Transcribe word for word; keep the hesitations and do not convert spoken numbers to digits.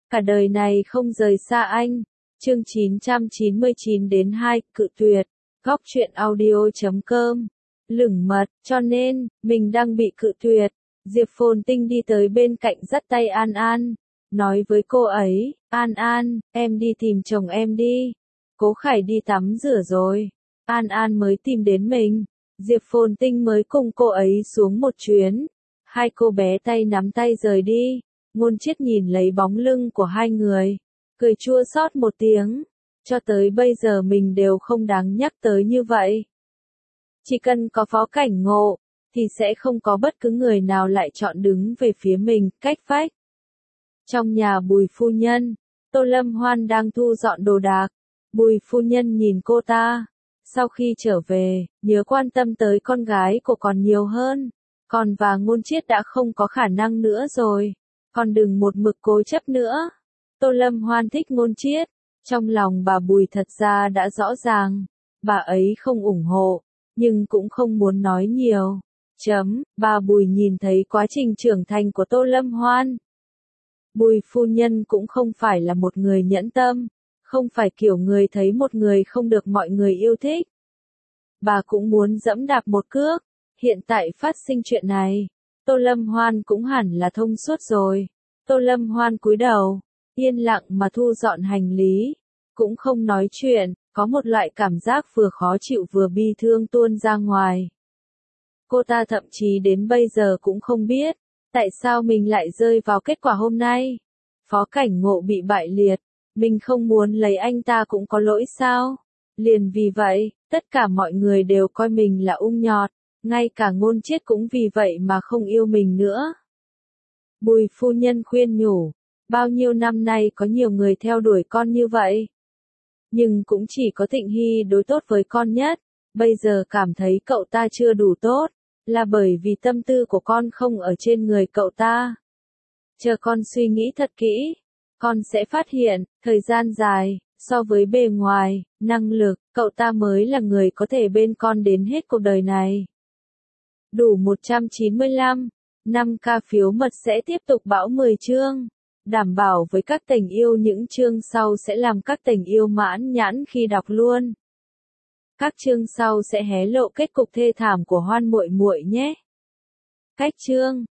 cả đời này không rời xa anh. Chương chín trăm chín mươi chín đến hai, cự tuyệt. Góc truyện audio chấm com. Lửng mật, cho nên, mình đang bị cự tuyệt. Diệp Phồn Tinh đi tới bên cạnh dắt tay An An. Nói với cô ấy, An An, em đi tìm chồng em đi. Cố Khải đi tắm rửa rồi. An An mới tìm đến mình. Diệp Phồn Tinh mới cùng cô ấy xuống một chuyến. Hai cô bé tay nắm tay rời đi. Ngôn Chiết nhìn lấy bóng lưng của hai người. Cười chua xót một tiếng. Cho tới bây giờ mình đều không đáng nhắc tới như vậy. Chỉ cần có Phó Cảnh Ngộ, thì sẽ không có bất cứ người nào lại chọn đứng về phía mình, cách vách. Trong nhà Bùi phu nhân, Tô Lâm Hoan đang thu dọn đồ đạc. Bùi phu nhân nhìn cô ta. Sau khi trở về, nhớ quan tâm tới con gái của còn nhiều hơn. Con và Ngôn Chiết đã không có khả năng nữa rồi. Con đừng một mực cố chấp nữa. Tô Lâm Hoan thích Ngôn Chiết. Trong lòng bà Bùi thật ra đã rõ ràng. Bà ấy không ủng hộ, nhưng cũng không muốn nói nhiều. Chấm, bà Bùi nhìn thấy quá trình trưởng thành của Tô Lâm Hoan. Bùi phu nhân cũng không phải là một người nhẫn tâm. Không phải kiểu người thấy một người không được mọi người yêu thích. Bà cũng muốn dẫm đạp một cước. Hiện tại phát sinh chuyện này, Tô Lâm Hoan cũng hẳn là thông suốt rồi. Tô Lâm Hoan cúi đầu, yên lặng mà thu dọn hành lý. Cũng không nói chuyện, có một loại cảm giác vừa khó chịu vừa bi thương tuôn ra ngoài. Cô ta thậm chí đến bây giờ cũng không biết, tại sao mình lại rơi vào kết quả hôm nay. Phó Cảnh Ngộ bị bại liệt, mình không muốn lấy anh ta cũng có lỗi sao? Liền vì vậy, tất cả mọi người đều coi mình là ung nhọt, ngay cả Ngôn Chiết cũng vì vậy mà không yêu mình nữa. Bùi phu nhân khuyên nhủ, bao nhiêu năm nay có nhiều người theo đuổi con như vậy. Nhưng cũng chỉ có Thịnh Hy đối tốt với con nhất, bây giờ cảm thấy cậu ta chưa đủ tốt, là bởi vì tâm tư của con không ở trên người cậu ta. Chờ con suy nghĩ thật kỹ, con sẽ phát hiện, thời gian dài, so với bề ngoài, năng lực, cậu ta mới là người có thể bên con đến hết cuộc đời này. Đủ một trăm chín mươi lăm, năm ca phiếu mật sẽ tiếp tục bão mười chương. Đảm bảo với các tình yêu những chương sau sẽ làm các tình yêu mãn nhãn khi đọc luôn. Các chương sau sẽ hé lộ kết cục thê thảm của Hoan muội muội nhé. Cách chương